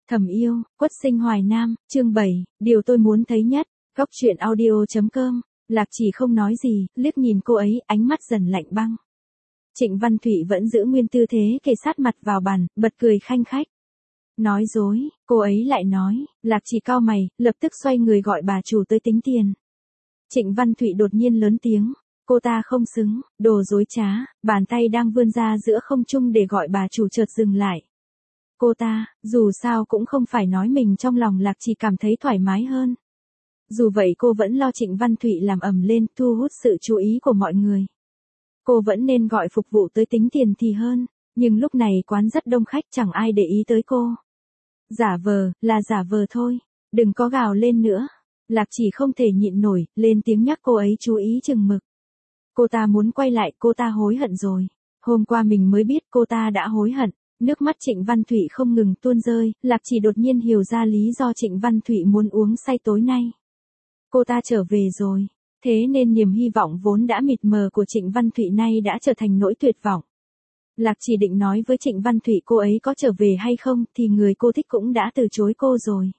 Thầm yêu, Quất Sinh Hoài Nam, chương 7, điều tôi muốn thấy nhất, Góc Truyện Audio.com, Lạc Chỉ không nói gì, liếc nhìn cô ấy, ánh mắt dần lạnh băng. Trịnh Văn Thụy vẫn giữ nguyên tư thế kề sát mặt vào bàn, bật cười khanh khách. Nói dối, cô ấy lại nói, Lạc Chỉ cau mày, lập tức xoay người gọi bà chủ tới tính tiền. Trịnh Văn Thụy đột nhiên lớn tiếng, cô ta không xứng, đồ dối trá, bàn tay đang vươn ra giữa không trung để gọi bà chủ chợt dừng lại. Cô ta, dù sao cũng không phải nói mình trong lòng Lạc Chỉ cảm thấy thoải mái hơn. Dù vậy cô vẫn lo Trịnh Văn Thụy làm ầm lên, thu hút sự chú ý của mọi người. Cô vẫn nên gọi phục vụ tới tính tiền thì hơn, nhưng lúc này quán rất đông khách, chẳng ai để ý tới cô. Giả vờ, là giả vờ thôi, đừng có gào lên nữa. Lạc Chỉ không thể nhịn nổi, lên tiếng nhắc cô ấy chú ý chừng mực. Cô ta muốn quay lại, cô ta hối hận rồi. Hôm qua mình mới biết cô ta đã hối hận. Nước mắt Trịnh Văn Thụy không ngừng tuôn rơi, Lạc Chỉ đột nhiên hiểu ra lý do Trịnh Văn Thụy muốn uống say tối nay. Cô ta trở về rồi, thế nên niềm hy vọng vốn đã mịt mờ của Trịnh Văn Thụy nay đã trở thành nỗi tuyệt vọng. Lạc Chỉ định nói với Trịnh Văn Thụy cô ấy có trở về hay không thì người cô thích cũng đã từ chối cô rồi.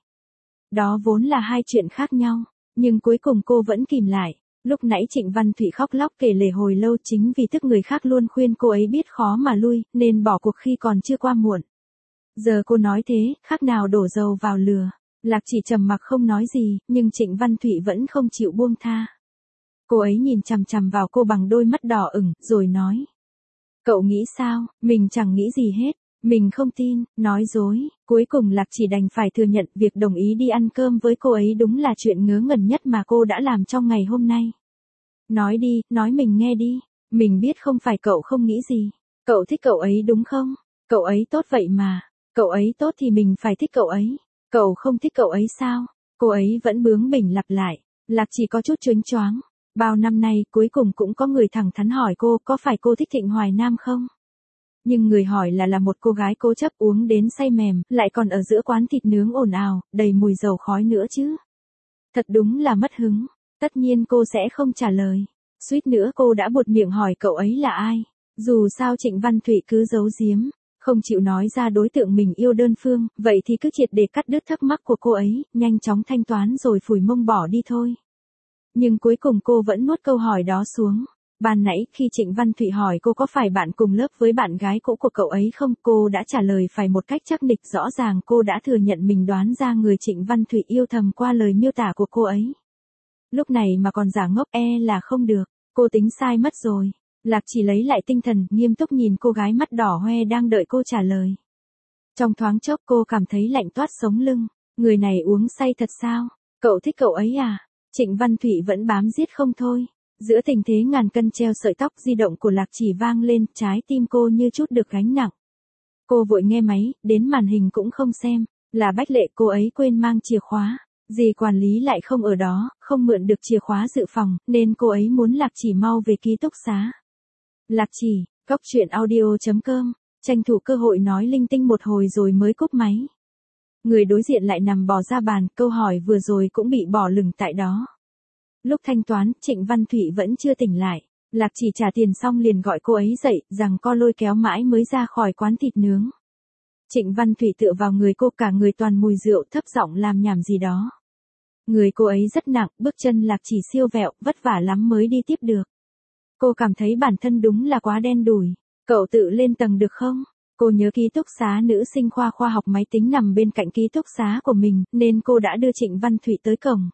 Đó vốn là hai chuyện khác nhau, nhưng cuối cùng cô vẫn kìm lại. Lúc nãy Trịnh Văn Thụy khóc lóc kể lể hồi lâu chính vì tức người khác luôn khuyên cô ấy biết khó mà lui, nên bỏ cuộc khi còn chưa qua muộn. Giờ cô nói thế, khác nào đổ dầu vào lửa. Lạc Chỉ trầm mặc không nói gì, nhưng Trịnh Văn Thụy vẫn không chịu buông tha. Cô ấy nhìn chằm chằm vào cô bằng đôi mắt đỏ ửng, rồi nói. Cậu nghĩ sao, mình chẳng nghĩ gì hết. Mình không tin, nói dối, cuối cùng Lạc Chỉ đành phải thừa nhận việc đồng ý đi ăn cơm với cô ấy đúng là chuyện ngớ ngẩn nhất mà cô đã làm trong ngày hôm nay. Nói đi, nói mình nghe đi, mình biết không phải cậu không nghĩ gì, cậu thích cậu ấy đúng không? Cậu ấy tốt vậy mà, cậu ấy tốt thì mình phải thích cậu ấy, cậu không thích cậu ấy sao? Cô ấy vẫn bướng bỉnh lặp lại, Lạc Chỉ có chút chớnh choáng. Bao năm nay cuối cùng cũng có người thẳng thắn hỏi cô có phải cô thích Trịnh Hoài Nam không? Nhưng người hỏi là một cô gái cố chấp uống đến say mềm, lại còn ở giữa quán thịt nướng ồn ào, đầy mùi dầu khói nữa chứ. Thật đúng là mất hứng, tất nhiên cô sẽ không trả lời. Suýt nữa cô đã buột miệng hỏi cậu ấy là ai. Dù sao Trịnh Văn Thụy cứ giấu giếm, không chịu nói ra đối tượng mình yêu đơn phương, vậy thì cứ triệt để cắt đứt thắc mắc của cô ấy, nhanh chóng thanh toán rồi phủi mông bỏ đi thôi. Nhưng cuối cùng cô vẫn nuốt câu hỏi đó xuống. Ban nãy khi Trịnh Văn Thụy hỏi cô có phải bạn cùng lớp với bạn gái cũ của cậu ấy không, cô đã trả lời phải một cách chắc nịch, rõ ràng cô đã thừa nhận mình đoán ra người Trịnh Văn Thụy yêu thầm qua lời miêu tả của cô ấy. Lúc này mà còn giả ngốc là không được, cô tính sai mất rồi. Lạc Chỉ lấy lại tinh thần, nghiêm túc nhìn cô gái mắt đỏ hoe đang đợi cô trả lời. Trong thoáng chốc cô cảm thấy lạnh toát sống lưng, người này uống say thật sao? Cậu thích cậu ấy à? Trịnh Văn Thụy vẫn bám giết không thôi. Giữa tình thế ngàn cân treo sợi tóc, di động của Lạc Chỉ vang lên, trái tim cô như chút được gánh nặng. Cô vội nghe máy, đến màn hình cũng không xem, là Bách Lệ, cô ấy quên mang chìa khóa. Dì quản lý lại không ở đó, không mượn được chìa khóa dự phòng, nên cô ấy muốn Lạc Chỉ mau về ký túc xá. Lạc Chỉ, Góc Truyện Audio.com, tranh thủ cơ hội nói linh tinh một hồi rồi mới cúp máy. Người đối diện lại nằm bò ra bàn, câu hỏi vừa rồi cũng bị bỏ lửng tại đó. Lúc thanh toán, Trịnh Văn Thụy vẫn chưa tỉnh lại. Lạc Chỉ trả tiền xong liền gọi cô ấy dậy, rằng co lôi kéo mãi mới ra khỏi quán thịt nướng. Trịnh Văn Thụy tựa vào người cô, cả người toàn mùi rượu, thấp giọng làm nhảm gì đó. Người cô ấy rất nặng, bước chân Lạc Chỉ siêu vẹo, vất vả lắm mới đi tiếp được. Cô cảm thấy bản thân đúng là quá đen đủi. Cậu tự lên tầng được không? Cô nhớ ký túc xá nữ sinh khoa khoa học máy tính nằm bên cạnh ký túc xá của mình, nên cô đã đưa Trịnh Văn Thụy tới cổng.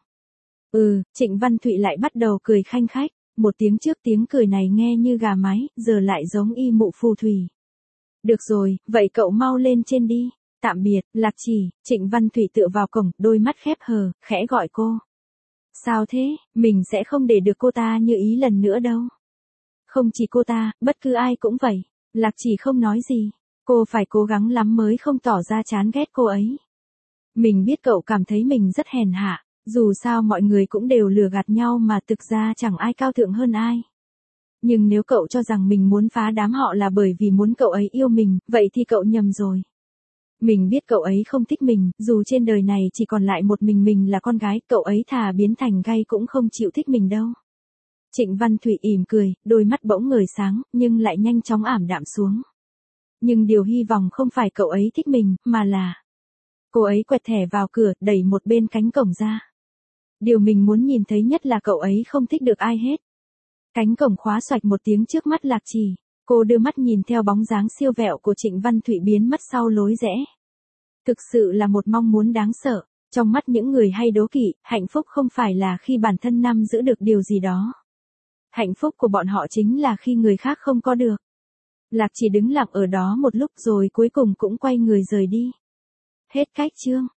Trịnh Văn Thụy lại bắt đầu cười khanh khách, một tiếng trước tiếng cười này nghe như gà mái, giờ lại giống y mụ phù thủy. Được rồi, vậy cậu mau lên trên đi. Tạm biệt, Lạc Chỉ. Trịnh Văn Thụy tựa vào cổng, đôi mắt khép hờ, khẽ gọi cô. Sao thế, mình sẽ không để được cô ta như ý lần nữa đâu. Không chỉ cô ta, bất cứ ai cũng vậy. Lạc Chỉ không nói gì, cô phải cố gắng lắm mới không tỏ ra chán ghét cô ấy. Mình biết cậu cảm thấy mình rất hèn hạ. Dù sao mọi người cũng đều lừa gạt nhau mà thực ra chẳng ai cao thượng hơn ai. Nhưng nếu cậu cho rằng mình muốn phá đám họ là bởi vì muốn cậu ấy yêu mình, vậy thì cậu nhầm rồi. Mình biết cậu ấy không thích mình, dù trên đời này chỉ còn lại một mình là con gái, cậu ấy thà biến thành gay cũng không chịu thích mình đâu. Trịnh Văn Thụy ỉm cười, đôi mắt bỗng ngời sáng, nhưng lại nhanh chóng ảm đạm xuống. Nhưng điều hy vọng không phải cậu ấy thích mình, mà là Cô ấy quẹt thẻ vào cửa, đẩy một bên cánh cổng ra. Điều mình muốn nhìn thấy nhất là cậu ấy không thích được ai hết. Cánh cổng khóa xoạch một tiếng trước mắt Lạc Chỉ. Cô đưa mắt nhìn theo bóng dáng siêu vẹo của Trịnh Văn Thụy biến mất sau lối rẽ. Thực sự là một mong muốn đáng sợ. Trong mắt những người hay đố kỵ, hạnh phúc không phải là khi bản thân nắm giữ được điều gì đó. Hạnh phúc của bọn họ chính là khi người khác không có được. Lạc Chỉ đứng lặng ở đó một lúc rồi cuối cùng cũng quay người rời đi. Hết cách chương.